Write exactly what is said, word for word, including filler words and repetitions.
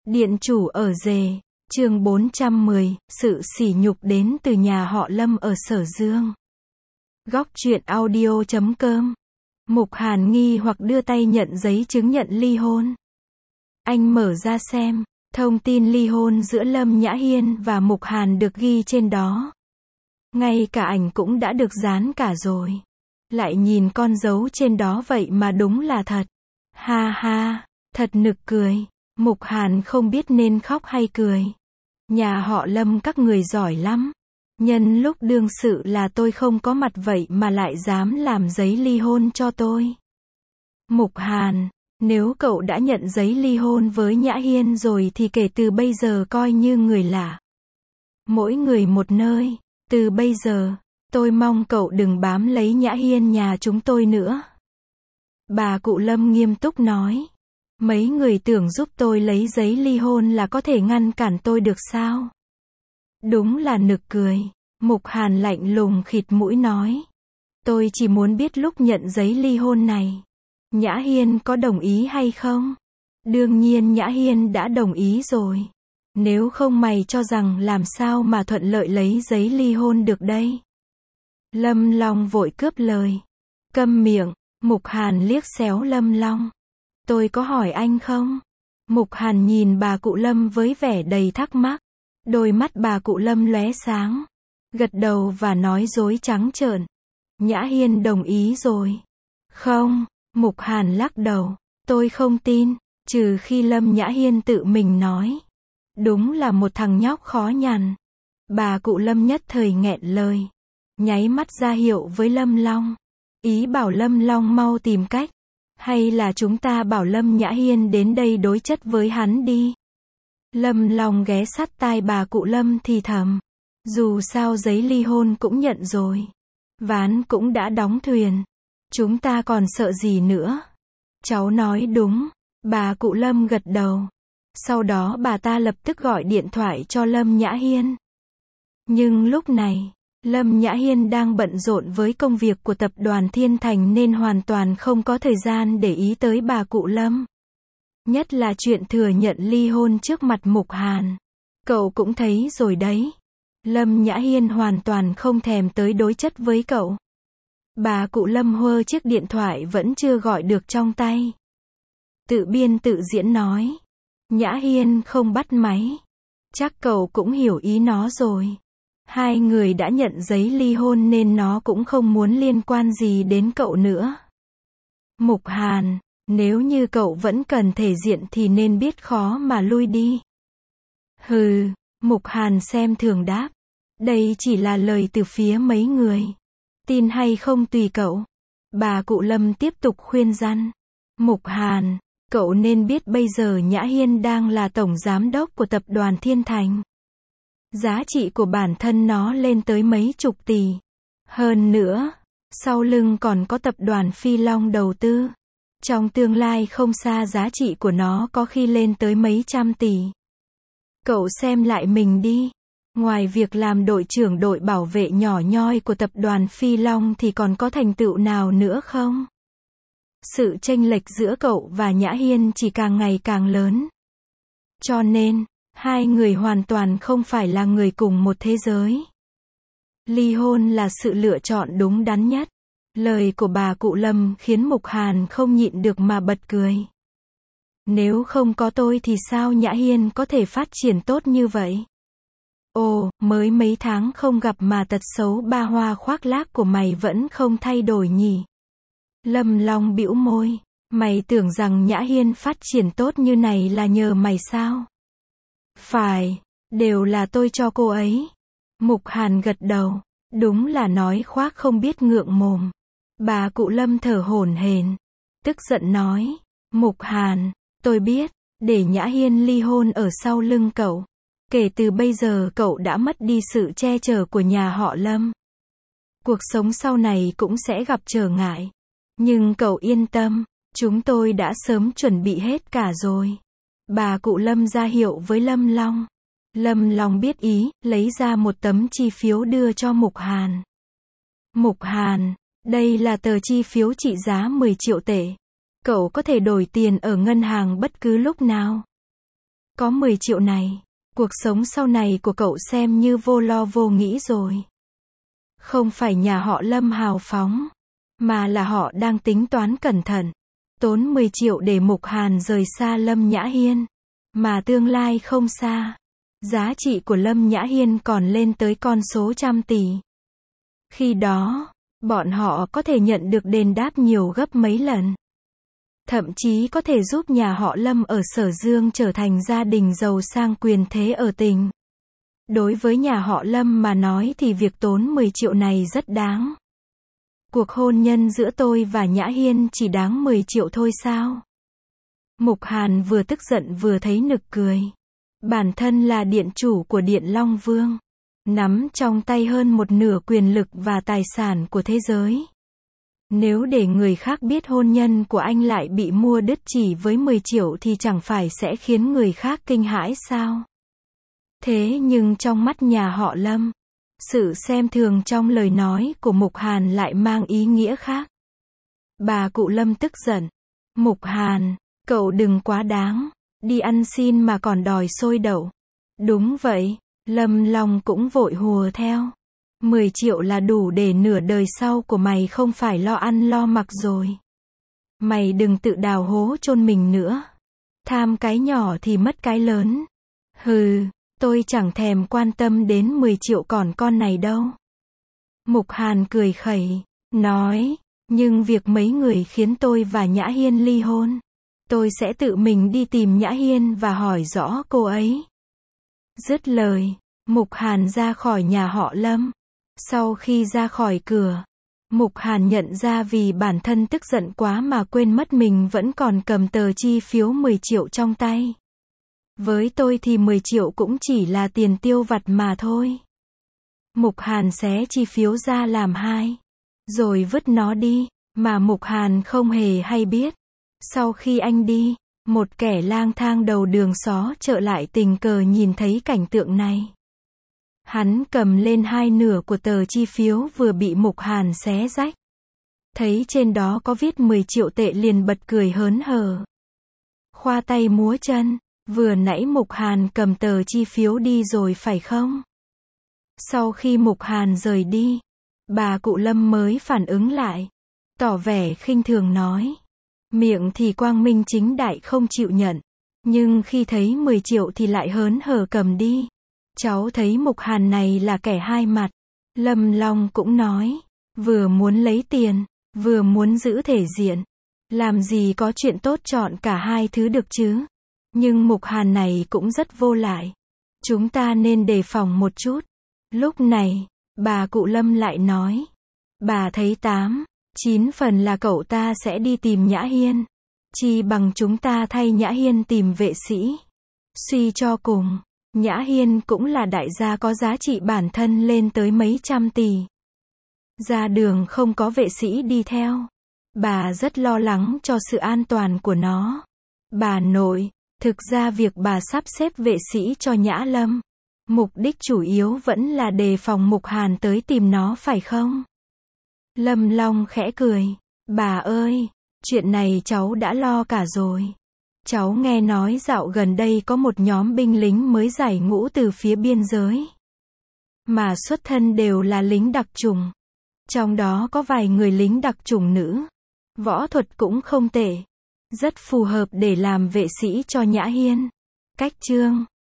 Điện chủ ở rể, chương bốn trăm mười, sự sỉ nhục đến từ nhà họ Lâm ở Sở Dương. Góc truyện audio chấm com. Mục Hàn nghi hoặc đưa tay nhận giấy chứng nhận ly hôn. Anh mở ra xem, thông tin ly hôn giữa Lâm Nhã Hiên và Mục Hàn được ghi trên đó. Ngay cả ảnh cũng đã được dán cả rồi. Lại nhìn con dấu trên đó vậy mà đúng là thật. Ha ha, thật nực cười. Mục Hàn không biết nên khóc hay cười. Nhà họ Lâm các người giỏi lắm. Nhân lúc đương sự là tôi không có mặt vậy mà lại dám làm giấy ly hôn cho tôi. Mục Hàn, nếu cậu đã nhận giấy ly hôn với Nhã Hiên rồi thì kể từ bây giờ coi như người lạ. Mỗi người một nơi, từ bây giờ, tôi mong cậu đừng bám lấy Nhã Hiên nhà chúng tôi nữa. Bà cụ Lâm nghiêm túc nói. Mấy người tưởng giúp tôi lấy giấy ly hôn là có thể ngăn cản tôi được sao? Đúng là nực cười. Mục Hàn lạnh lùng khịt mũi nói. Tôi chỉ muốn biết lúc nhận giấy ly hôn này, Nhã Hiên có đồng ý hay không? Đương nhiên Nhã Hiên đã đồng ý rồi. Nếu không mày cho rằng làm sao mà thuận lợi lấy giấy ly hôn được đây? Lâm Long vội cướp lời. Câm miệng. Mục Hàn liếc xéo Lâm Long. Tôi có hỏi anh không? Mục Hàn nhìn bà cụ Lâm với vẻ đầy thắc mắc. Đôi mắt bà cụ Lâm lóe sáng. Gật đầu và nói dối trắng trợn. Nhã Hiên đồng ý rồi. Không, Mục Hàn lắc đầu. Tôi không tin, trừ khi Lâm Nhã Hiên tự mình nói. Đúng là một thằng nhóc khó nhằn. Bà cụ Lâm nhất thời nghẹn lời. Nháy mắt ra hiệu với Lâm Long. Ý bảo Lâm Long mau tìm cách. Hay là chúng ta bảo Lâm Nhã Hiên đến đây đối chất với hắn đi. Lâm Long ghé sát tai bà cụ Lâm thì thầm. Dù sao giấy ly hôn cũng nhận rồi. Ván cũng đã đóng thuyền. Chúng ta còn sợ gì nữa. Cháu nói đúng. Bà cụ Lâm gật đầu. Sau đó bà ta lập tức gọi điện thoại cho Lâm Nhã Hiên. Nhưng lúc này, Lâm Nhã Hiên đang bận rộn với công việc của tập đoàn Thiên Thành nên hoàn toàn không có thời gian để ý tới bà cụ Lâm. Nhất là chuyện thừa nhận ly hôn trước mặt Mục Hàn. Cậu cũng thấy rồi đấy. Lâm Nhã Hiên hoàn toàn không thèm tới đối chất với cậu. Bà cụ Lâm hơ chiếc điện thoại vẫn chưa gọi được trong tay. Tự biên tự diễn nói. Nhã Hiên không bắt máy. Chắc cậu cũng hiểu ý nó rồi. Hai người đã nhận giấy ly hôn nên nó cũng không muốn liên quan gì đến cậu nữa. Mục Hàn, nếu như cậu vẫn cần thể diện thì nên biết khó mà lui đi. Hừ, Mục Hàn xem thường đáp. Đây chỉ là lời từ phía mấy người. Tin hay không tùy cậu. Bà cụ Lâm tiếp tục khuyên răn. Mục Hàn, cậu nên biết bây giờ Nhã Hiên đang là tổng giám đốc của tập đoàn Thiên Thành. Giá trị của bản thân nó lên tới mấy chục tỷ. Hơn nữa, sau lưng còn có tập đoàn Phi Long đầu tư. Trong tương lai không xa giá trị của nó có khi lên tới mấy trăm tỷ. Cậu xem lại mình đi. Ngoài việc làm đội trưởng đội bảo vệ nhỏ nhoi của tập đoàn Phi Long thì còn có thành tựu nào nữa không? Sự chênh lệch giữa cậu và Nhã Hiên chỉ càng ngày càng lớn. Cho nên, hai người hoàn toàn không phải là người cùng một thế giới. Ly hôn là sự lựa chọn đúng đắn nhất. Lời của bà cụ Lâm khiến Mục Hàn không nhịn được mà bật cười. Nếu không có tôi thì sao Nhã Hiên có thể phát triển tốt như vậy? Ồ, mới mấy tháng không gặp mà tật xấu ba hoa khoác lác của mày vẫn không thay đổi nhỉ? Lâm Long bĩu môi. Mày tưởng rằng Nhã Hiên phát triển tốt như này là nhờ mày sao? Phải, đều là tôi cho cô ấy. Mục Hàn gật đầu. Đúng là nói khoác không biết ngượng mồm. Bà cụ Lâm thở hổn hển, tức giận nói. Mục Hàn, tôi biết, để Nhã Hiên ly hôn ở sau lưng cậu. Kể từ bây giờ cậu đã mất đi sự che chở của nhà họ Lâm. Cuộc sống sau này cũng sẽ gặp trở ngại. Nhưng cậu yên tâm, chúng tôi đã sớm chuẩn bị hết cả rồi. Bà cụ Lâm ra hiệu với Lâm Long. Lâm Long biết ý, lấy ra một tấm chi phiếu đưa cho Mục Hàn. Mục Hàn, đây là tờ chi phiếu trị giá mười triệu tệ. Cậu có thể đổi tiền ở ngân hàng bất cứ lúc nào. Có mười triệu này, cuộc sống sau này của cậu xem như vô lo vô nghĩ rồi. Không phải nhà họ Lâm hào phóng, mà là họ đang tính toán cẩn thận. Tốn mười triệu để Mục Hàn rời xa Lâm Nhã Hiên. Mà tương lai không xa, giá trị của Lâm Nhã Hiên còn lên tới con số trăm tỷ. Khi đó, bọn họ có thể nhận được đền đáp nhiều gấp mấy lần. Thậm chí có thể giúp nhà họ Lâm ở Sở Dương trở thành gia đình giàu sang quyền thế ở tỉnh. Đối với nhà họ Lâm mà nói thì việc tốn mười triệu này rất đáng. Cuộc hôn nhân giữa tôi và Nhã Hiên chỉ đáng mười triệu thôi sao? Mục Hàn vừa tức giận vừa thấy nực cười. Bản thân là điện chủ của Điện Long Vương, nắm trong tay hơn một nửa quyền lực và tài sản của thế giới. Nếu để người khác biết hôn nhân của anh lại bị mua đứt chỉ với mười triệu thì chẳng phải sẽ khiến người khác kinh hãi sao? Thế nhưng trong mắt nhà họ Lâm, sự xem thường trong lời nói của Mục Hàn lại mang ý nghĩa khác. Bà cụ Lâm tức giận. Mục Hàn, cậu đừng quá đáng, đi ăn xin mà còn đòi xôi đậu. Đúng vậy, Lâm Long cũng vội hùa theo. mười triệu là đủ để nửa đời sau của mày không phải lo ăn lo mặc rồi. Mày đừng tự đào hố chôn mình nữa. Tham cái nhỏ thì mất cái lớn. Hừ, tôi chẳng thèm quan tâm đến mười triệu còn con này đâu. Mục Hàn cười khẩy, nói, nhưng việc mấy người khiến tôi và Nhã Hiên ly hôn, tôi sẽ tự mình đi tìm Nhã Hiên và hỏi rõ cô ấy. Dứt lời, Mục Hàn ra khỏi nhà họ Lâm. Sau khi ra khỏi cửa, Mục Hàn nhận ra vì bản thân tức giận quá mà quên mất mình vẫn còn cầm tờ chi phiếu mười triệu trong tay. Với tôi thì mười triệu cũng chỉ là tiền tiêu vặt mà thôi. Mục Hàn xé chi phiếu ra làm hai, rồi vứt nó đi, mà Mục Hàn không hề hay biết. Sau khi anh đi, một kẻ lang thang đầu đường xó chợ lại tình cờ nhìn thấy cảnh tượng này. Hắn cầm lên hai nửa của tờ chi phiếu vừa bị Mục Hàn xé rách. Thấy trên đó có viết mười triệu tệ liền bật cười hớn hở. Khoa tay múa chân, vừa nãy Mục Hàn cầm tờ chi phiếu đi rồi phải không? Sau khi Mục Hàn rời đi, bà cụ Lâm mới phản ứng lại, tỏ vẻ khinh thường nói. Miệng thì quang minh chính đại không chịu nhận, nhưng khi thấy mười triệu thì lại hớn hở cầm đi. Cháu thấy Mục Hàn này là kẻ hai mặt. Lâm Long cũng nói, vừa muốn lấy tiền, vừa muốn giữ thể diện. Làm gì có chuyện tốt chọn cả hai thứ được chứ. Nhưng Mục Hàn này cũng rất vô lại. Chúng ta nên đề phòng một chút. Lúc này, bà cụ Lâm lại nói. Bà thấy tám, chín phần là cậu ta sẽ đi tìm Nhã Hiên. Chi bằng chúng ta thay Nhã Hiên tìm vệ sĩ. Suy cho cùng, Nhã Hiên cũng là đại gia có giá trị bản thân lên tới mấy trăm tỷ. Ra đường không có vệ sĩ đi theo. Bà rất lo lắng cho sự an toàn của nó. Bà nội, thực ra việc bà sắp xếp vệ sĩ cho Nhã Lâm, mục đích chủ yếu vẫn là đề phòng Mục Hàn tới tìm nó phải không? Lâm Long khẽ cười. Bà ơi, chuyện này cháu đã lo cả rồi. Cháu nghe nói dạo gần đây có một nhóm binh lính mới giải ngũ từ phía biên giới. Mà xuất thân đều là lính đặc chủng. Trong đó có vài người lính đặc chủng nữ. Võ thuật cũng không tệ. Rất phù hợp để làm vệ sĩ cho Nhã Hiên. Cách chương